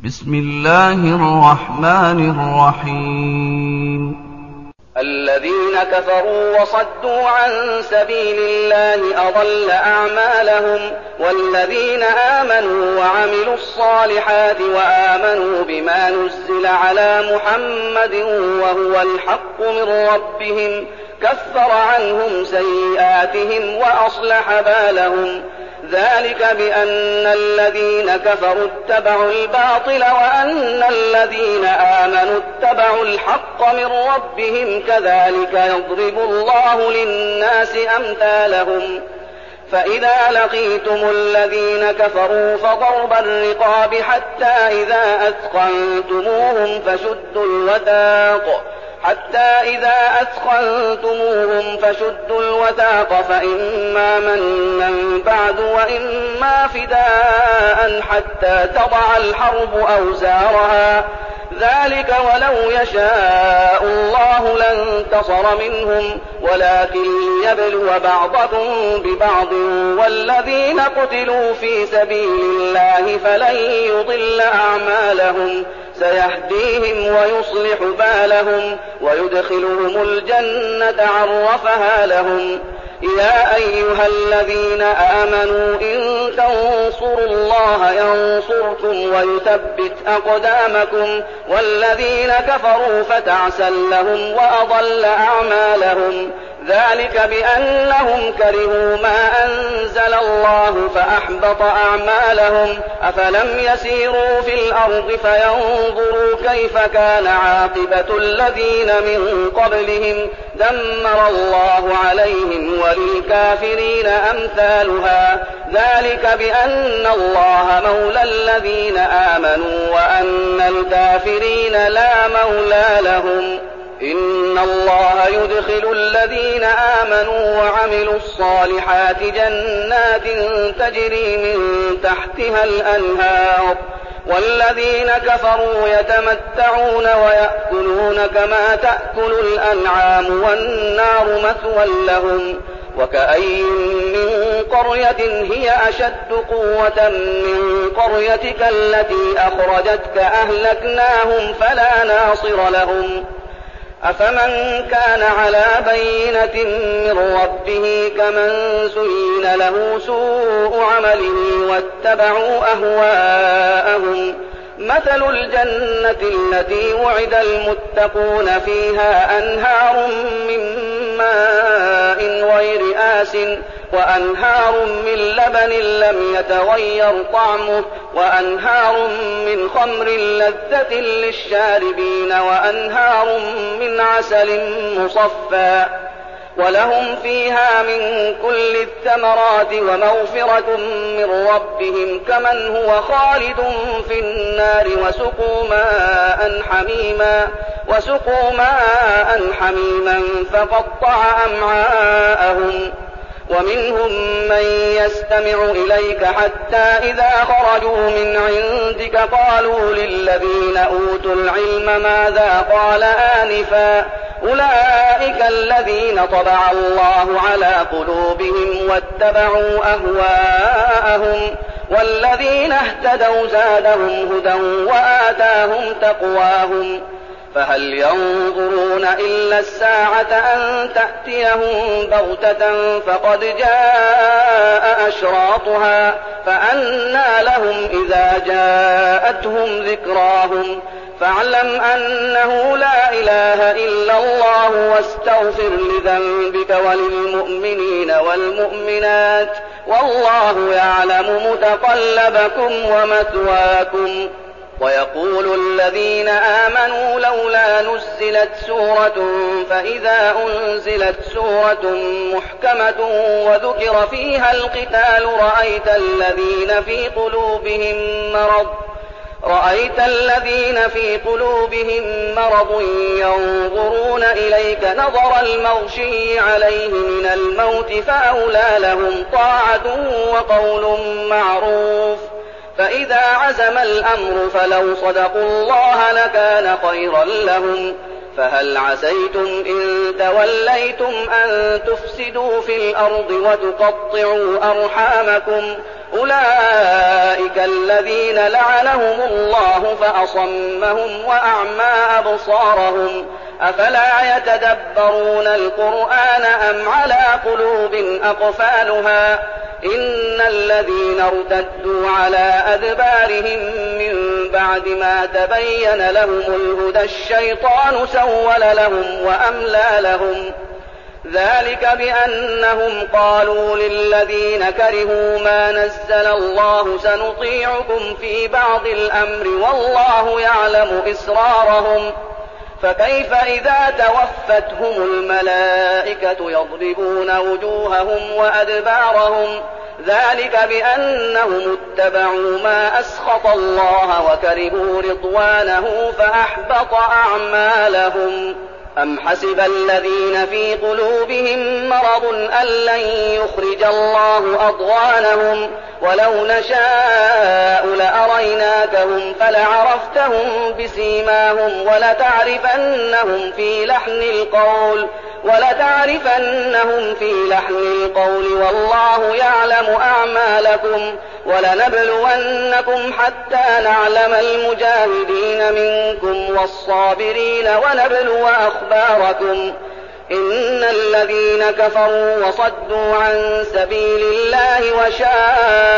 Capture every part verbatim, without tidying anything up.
بسم الله الرحمن الرحيم. الذين كفروا وصدوا عن سبيل الله أضل أعمالهم، والذين آمنوا وعملوا الصالحات وآمنوا بما نزل على محمد وهو الحق من ربهم كفر عنهم سيئاتهم وأصلح بالهم. ذلك بأن الذين كفروا اتبعوا الباطل وأن الذين آمنوا اتبعوا الحق من ربهم كذلك يضرب الله للناس أمثالهم. فإذا لقيتم الذين كفروا فضرب الرقاب حتى إذا أثخنتموهم فشدوا الوثاق حتى إذا أثخنتموهم فشدوا الوثاق فإما منا بعد وإما فداء حتى تضع الحرب أوزارها. ذلك ولو يشاء الله لانتصر منهم ولكن ليبلو بعضكم ببعض، والذين قتلوا في سبيل الله فلن يضل أعمالهم سيهديهم ويصلح بالهم ويدخلهم الجنة عرفها لهم. يا أيها الذين آمنوا إن تنصروا الله ينصركم ويثبت أقدامكم، والذين كفروا فتعسا لهم وأضل أعمالهم. ذلك بأنهم كرهوا ما أنزل الله فأحبط أعمالهم. أفلم يسيروا في الأرض فينظروا كيف كان عاقبة الذين من قبلهم دمر الله عليهم وللكافرين أمثالها. ذلك بأن الله مولى الذين آمنوا وأن الكافرين لا مولى لهم. إن الله يدخل الذين آمنوا وعملوا الصالحات جنات تجري من تحتها الأنهار، والذين كفروا يتمتعون ويأكلون كما تأكل الأنعام والنار مثوى لهم. وكأين من قرية هي أشد قوة من قريتك التي أخرجتك أهلكناهم فلا ناصر لهم. أفمن كان على بينة من ربه كمن زين له سوء عمله واتبعوا أهواءهم. مثل الجنة التي وعد المتقون فيها أنهار من ماء غير آس وأنهار من لبن لم يتغير طعمه وأنهار من خمر لذة للشاربين وأنهار من عسل مصفى، ولهم فيها من كل الثمرات ومغفرة من ربهم كمن هو خالد في النار وسقوا ماء حميما وسقوا ماء حميما فقطع أمعاءهم. ومنهم من يستمع إليك حتى إذا خرجوا من عندك قالوا للذين أوتوا العلم ماذا قال آنفا أولئك الذين طبع الله على قلوبهم واتبعوا أهواءهم، والذين اهتدوا زادهم هدى وآتاهم تقواهم. فهل ينظرون إلا الساعة أن تأتيهم بغتة فقد جاء أشراطها فأنى لهم إذا جاءتهم ذكراهم. فاعلم أنه لا إله إلا الله واستغفر لذنبك وللمؤمنين والمؤمنات والله يعلم متقلبكم ومثواكم. ويقول الذين آمنوا لولا نزلت سورة فإذا أنزلت سورة محكمة وذكر فيها القتال رأيت الذين في قلوبهم مرض رأيت الذين في قلوبهم مرض ينظرون إليك نظر المغشي عليه من الموت فأولى لهم طاعة وقول معروف. فإذا عزم الأمر فلو صدقوا الله لكان خيرا لهم. فهل عسيتم إن توليتم أن تفسدوا في الأرض وتقطعوا أرحامكم أولئك الذين لعنهم الله فأصمهم وأعمى أبصارهم أفلا يتدبرون القرآن أم على قلوب أقفالها إن الذين ارتدوا على أدبارهم من بعد ما تبين لهم الهدى الشيطان سول لهم وأملى لهم ذلك بأنهم قالوا للذين كرهوا ما نزل الله سنطيعكم في بعض الأمر والله يعلم إسرارهم فكيف إذا توفتهم الملائكة يضربون وجوههم وأدبارهم ذلك بأنهم اتبعوا ما أسخط الله وكرهوا رضوانه فأحبط أعمالهم أم حسب الذين في قلوبهم مرض أن لن يخرج الله أضغانهم ولو نشاء لأريناكهم فلعرفتهم بسيماهم ولتعرفنهم في لحن القول ولتعرفنهم في لحن القول والله يعلم أعمالكم ولنبلونكم حتى نعلم المجاهدين منكم والصابرين ونبلو أخباركم إن الذين كفروا وصدوا عن سبيل الله وشاقوا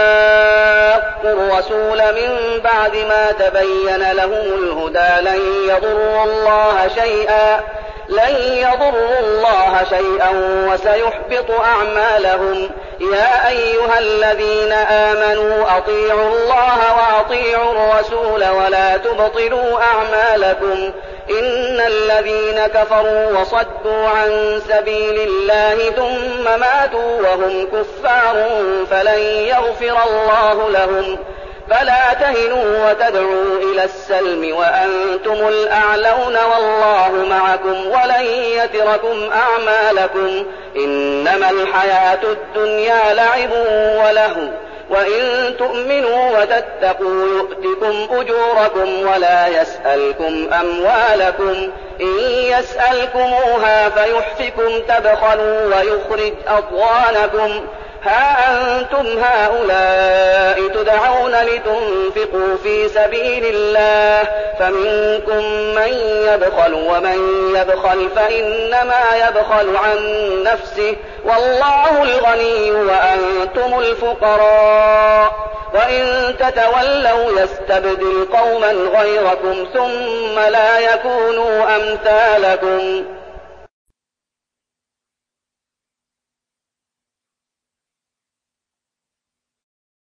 الرسول من بعد ما تبين لهم الهدى لن يضروا الله شيئا لن يضروا الله شيئا وسيحبط أعمالهم يا أيها الذين آمنوا أطيعوا الله وأطيعوا الرسول ولا تبطلوا أعمالكم إن الذين كفروا وصدوا عن سبيل الله ثم ماتوا وهم كفار فلن يغفر الله لهم فلا تهنوا وتدعوا إلى السلم وأنتم الأعلون والله معكم ولن يتركم أعمالكم إنما الحياة الدنيا لعب ولهو وإن تؤمنوا وتتقوا يؤتكم أجوركم ولا يسألكم أموالكم إن يسألكموها فيحفكم تبخلوا ويخرج أضغانكم ها أنتم هؤلاء تدعون لتنفقوا في سبيل الله فمنكم من يبخل ومن يبخل فإنما يبخل عن نفسه والله الغني وأنتم الفقراء وإن تتولوا يستبدل قوما غيركم ثم لا يكونوا أمثالكم